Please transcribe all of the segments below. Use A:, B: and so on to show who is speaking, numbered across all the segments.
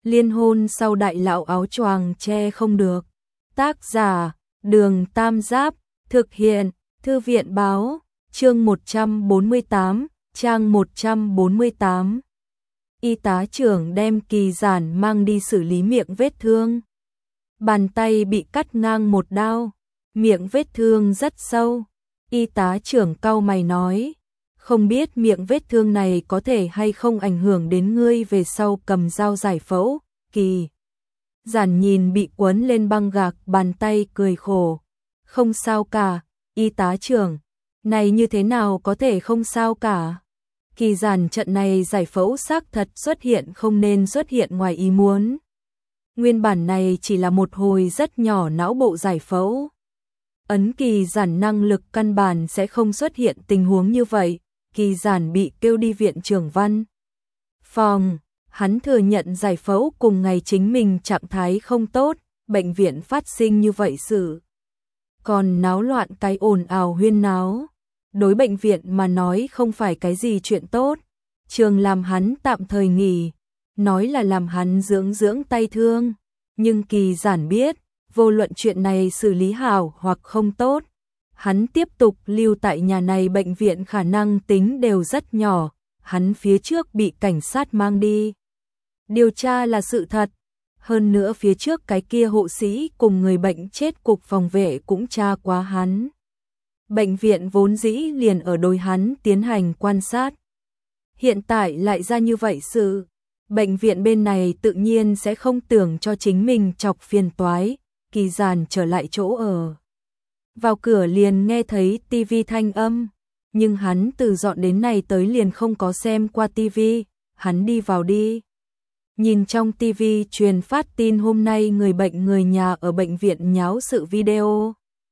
A: Liên hôn sau đại lão áo choàng che không được. Tác giả, Đường Tam Giáp, thực hiện, Thư viện báo, chương 148, trang 148. Y tá trưởng đem Kỳ Giản mang đi xử lý miệng vết thương. Bàn tay bị cắt ngang một đao, miệng vết thương rất sâu. Y tá trưởng cau mày nói, không biết miệng vết thương này có thể hay không ảnh hưởng đến ngươi về sau cầm dao giải phẫu. Kỳ Giản nhìn bị quấn lên băng gạc bàn tay cười khổ. Không sao cả, y tá trưởng, này như thế nào có thể không sao cả. Kỳ Giản trận này giải phẫu xác thật xuất hiện không nên xuất hiện ngoài ý muốn. Nguyên bản này chỉ là một hồi rất nhỏ não bộ giải phẫu. Ấn Kỳ Giản năng lực căn bản sẽ không xuất hiện tình huống như vậy. Kỳ Giản bị kêu đi viện trưởng văn phòng. Hắn thừa nhận giải phẫu cùng ngày chính mình trạng thái không tốt, bệnh viện phát sinh như vậy sự. Còn náo loạn cái ồn ào huyên náo. Đối bệnh viện mà nói không phải cái gì chuyện tốt. Trường làm hắn tạm thời nghỉ, nói là làm hắn dưỡng tay thương. Nhưng Kỳ Giản biết, vô luận chuyện này xử lý hảo hoặc không tốt, hắn tiếp tục lưu tại nhà này bệnh viện khả năng tính đều rất nhỏ. Hắn phía trước bị cảnh sát mang đi điều tra là sự thật. Hơn nữa phía trước cái kia hộ sĩ cùng người bệnh chết cục phòng vệ cũng tra quá hắn. Bệnh viện vốn dĩ liền ở đối hắn tiến hành quan sát. Hiện tại lại ra như vậy sự. Bệnh viện bên này tự nhiên sẽ không tưởng cho chính mình chọc phiền toái. Kỳ Giản trở lại chỗ ở. Vào cửa liền nghe thấy tivi thanh âm. Nhưng hắn từ dọn đến này tới liền không có xem qua tivi. Hắn đi vào đi. Nhìn trong tivi truyền phát tin hôm nay người bệnh người nhà ở bệnh viện nháo sự video.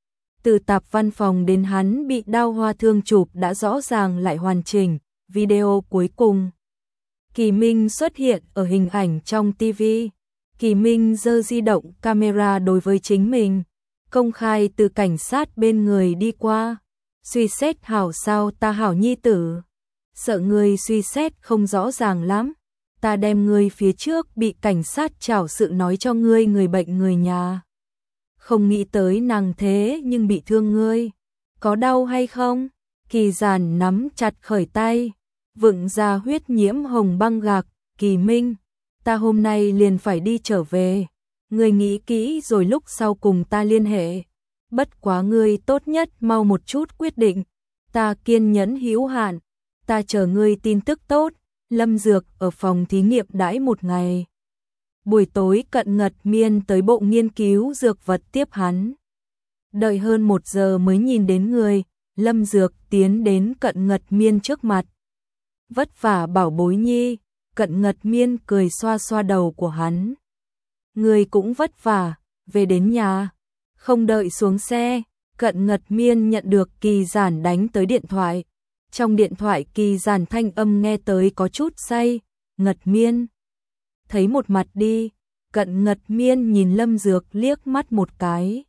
A: Từ tạp văn phòng đến hắn bị đao hoa thương chụp đã rõ ràng lại hoàn chỉnh. Video cuối cùng, Kỳ Minh xuất hiện ở hình ảnh trong tivi. Kỳ Minh giơ di động camera đối với chính mình, công khai từ cảnh sát bên người đi qua. Suy xét hảo sao ta hảo nhi tử. Sợ người suy xét không rõ ràng lắm. Ta đem ngươi phía trước bị cảnh sát trảo sự nói cho ngươi người bệnh người nhà. Không nghĩ tới nàng thế nhưng bị thương ngươi. Có đau hay không? Kỳ Giản nắm chặt khởi tay, vựng ra huyết nhiễm hồng băng gạc. Kỳ Minh, ta hôm nay liền phải đi trở về. Ngươi nghĩ kỹ rồi lúc sau cùng ta liên hệ. Bất quá ngươi tốt nhất mau một chút quyết định. Ta kiên nhẫn hữu hạn. Ta chờ ngươi tin tức tốt. Lâm Dược ở phòng thí nghiệm đãi một ngày. Buổi tối Cận Ngật Miên tới bộ nghiên cứu dược vật tiếp hắn. Đợi hơn 1 giờ mới nhìn đến người. Lâm Dược tiến đến Cận Ngật Miên trước mặt. Vất vả bảo bối nhi. Cận Ngật Miên cười xoa xoa đầu của hắn. Người cũng vất vả. Về đến nhà. Không đợi xuống xe. Cận Ngật Miên nhận được Kỳ Giản đánh tới điện thoại. Trong điện thoại Kỳ Giản thanh âm nghe tới có chút say. Ngật Miên, thấy một mặt đi. Cận Ngật Miên nhìn Lâm Dược liếc mắt một cái.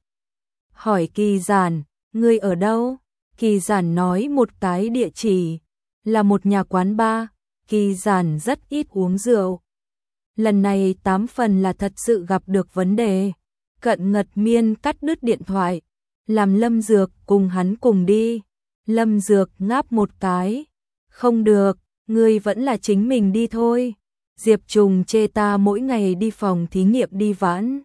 A: Hỏi Kỳ Giản, ngươi ở đâu? Kỳ Giản nói một cái địa chỉ. Là một nhà quán bar. Kỳ Giản rất ít uống rượu. Lần này 8 phần là thật sự gặp được vấn đề. Cận Ngật Miên cắt đứt điện thoại. Làm Lâm Dược cùng hắn cùng đi. Lâm Dược ngáp một cái. Không được, ngươi vẫn là chính mình đi thôi. Diệp Trùng chê ta mỗi ngày đi phòng thí nghiệm đi vãn.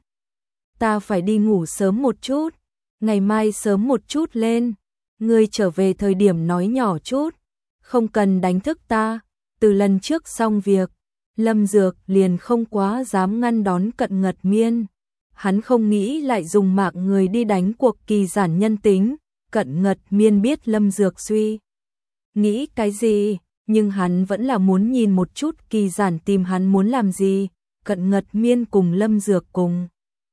A: Ta phải đi ngủ sớm một chút. Ngày mai sớm một chút lên. Ngươi trở về thời điểm nói nhỏ chút. Không cần đánh thức ta. Từ lần trước xong việc, Lâm Dược liền không quá dám ngăn đón Cận Ngật Miên. Hắn không nghĩ lại dùng mạng người đi đánh cuộc Kỳ Giản nhân tính. Cận Ngật Miên biết Lâm Dược suy nghĩ cái gì, nhưng hắn vẫn là muốn nhìn một chút Kỳ Giản tìm hắn muốn làm gì. Cận Ngật Miên cùng Lâm Dược cùng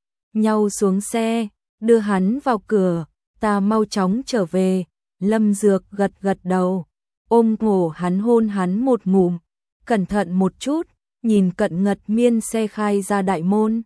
A: nhau xuống xe, đưa hắn vào cửa. Ta mau chóng trở về. Lâm Dược gật gật đầu, ôm cổ hắn hôn hắn một ngụm. Cẩn thận một chút. Nhìn Cận Ngật Miên xe khai ra đại môn.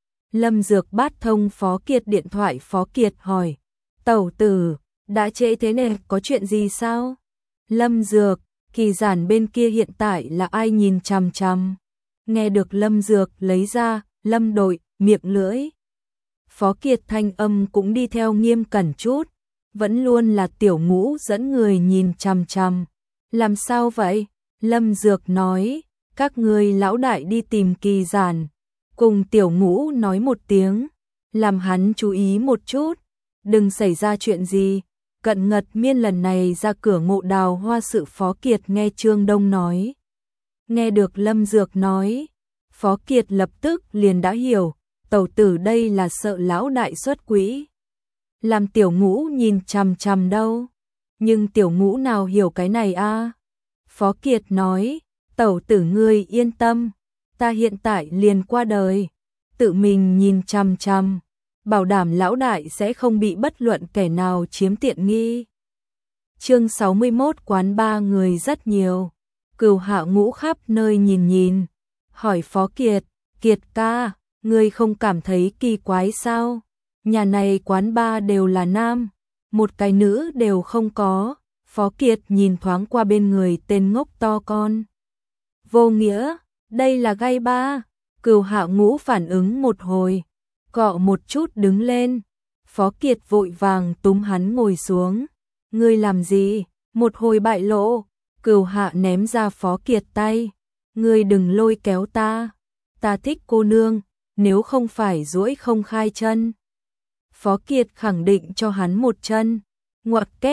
A: Lâm Dược bắt thông Phó Kiệt điện thoại. Phó Kiệt hỏi, tẩu tử, đã trễ thế này có chuyện gì sao? Lâm Dược, Kỳ Giản bên kia hiện tại là ai nhìn chằm chằm? Nghe được Lâm Dược lấy ra, Lâm đội, miệng lưỡi. Phó Kiệt thanh âm cũng đi theo nghiêm cẩn chút, vẫn luôn là Tiểu Ngũ dẫn người nhìn chằm chằm. Làm sao vậy? Lâm Dược nói, các ngươi lão đại đi tìm Kỳ Giản, cùng Tiểu Ngũ nói một tiếng, làm hắn chú ý một chút, đừng xảy ra chuyện gì. Cận Ngật Miên lần này ra cửa Ngộ Đào Hoa sự Phó Kiệt nghe Trương Đông nói. Nghe được Lâm Dược nói, Phó Kiệt lập tức liền đã hiểu, tẩu tử đây là sợ lão đại xuất quỹ. Làm Tiểu Ngũ nhìn chằm chằm đâu, nhưng Tiểu Ngũ nào hiểu cái này a? Phó Kiệt nói, tẩu tử ngươi yên tâm, ta hiện tại liền qua đời, tự mình nhìn chằm chằm, bảo đảm lão đại sẽ không bị bất luận kẻ nào chiếm tiện nghi. Chương 61 quán ba người rất nhiều, Cửu Hạ Ngũ khắp nơi nhìn, hỏi Phó Kiệt, Kiệt ca, ngươi không cảm thấy kỳ quái sao? Nhà này quán ba đều là nam, một cái nữ đều không có. Phó Kiệt nhìn thoáng qua bên người tên ngốc to con. Vô nghĩa, đây là gay ba. Cửu Hạ Ngũ phản ứng một hồi, cọ một chút đứng lên. Phó Kiệt vội vàng túm hắn ngồi xuống. Ngươi làm gì? Một hồi bại lộ. Cửu Hạ ném ra Phó Kiệt tay. Ngươi đừng lôi kéo ta. Ta thích cô nương, nếu không phải duỗi không khai chân. Phó Kiệt khẳng định cho hắn một chân. Ngoặc kép ...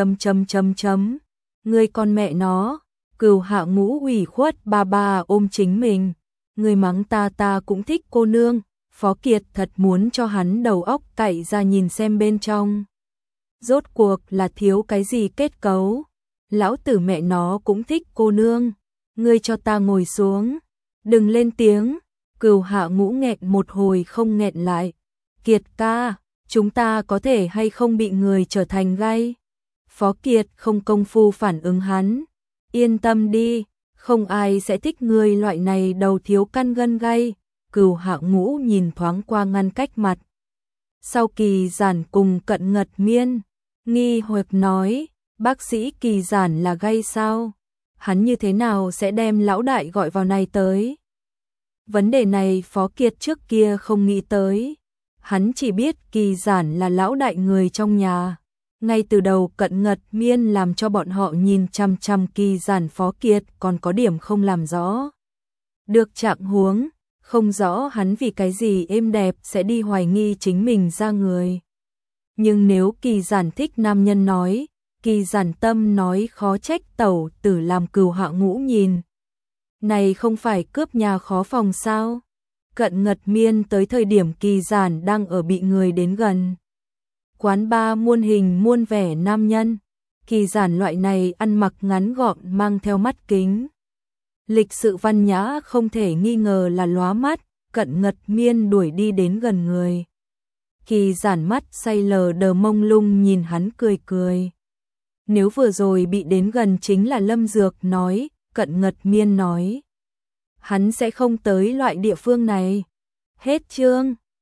A: Ngươi con mẹ nó. Cửu Hạ Ngũ ủy khuất bà ôm chính mình. Ngươi mắng ta cũng thích cô nương. Phó Kiệt thật muốn cho hắn đầu óc cậy ra nhìn xem bên trong. Rốt cuộc là thiếu cái gì kết cấu. Lão tử mẹ nó cũng thích cô nương. Ngươi cho ta ngồi xuống. Đừng lên tiếng. Cửu Hạ Ngũ nghẹn một hồi không nghẹn lại. Kiệt ca, chúng ta có thể hay không bị người trở thành gay? Phó Kiệt không công phu phản ứng hắn. Yên tâm đi, không ai sẽ thích người loại này đầu thiếu căn gân gay. Cửu Hạ Ngũ nhìn thoáng qua ngăn cách mặt. Sau Kỳ Giản cùng Cận Ngật Miên, nghi hoặc nói, bác sĩ Kỳ Giản là gay sao? Hắn như thế nào sẽ đem lão đại gọi vào này tới? Vấn đề này Phó Kiệt trước kia không nghĩ tới. Hắn chỉ biết Kỳ Giản là lão đại người trong nhà. Ngay từ đầu Cận Ngật Miên làm cho bọn họ nhìn chằm chằm Kỳ Giản, Phó Kiệt còn có điểm không làm rõ được trạng huống, không rõ hắn vì cái gì êm đẹp sẽ đi hoài nghi chính mình ra người. Nhưng nếu Kỳ Giản thích nam nhân nói, Kỳ Giản tâm nói khó trách tẩu tử làm Cửu Hạ Ngũ nhìn. Này không phải cướp nhà khó phòng sao? Cận Ngật Miên tới thời điểm Kỳ Giản đang ở bị người đến gần. Quán ba muôn hình muôn vẻ nam nhân. Kỳ Giản loại này ăn mặc ngắn gọn mang theo mắt kính. Lịch sự văn nhã không thể nghi ngờ là lóa mắt. Cận Ngật Miên đuổi đi đến gần người. Kỳ Giản mắt say lờ đờ mông lung nhìn hắn cười. Nếu vừa rồi bị đến gần chính là Lâm Dược nói, Cận Ngật Miên nói. Hắn sẽ không tới loại địa phương này. Hết chương.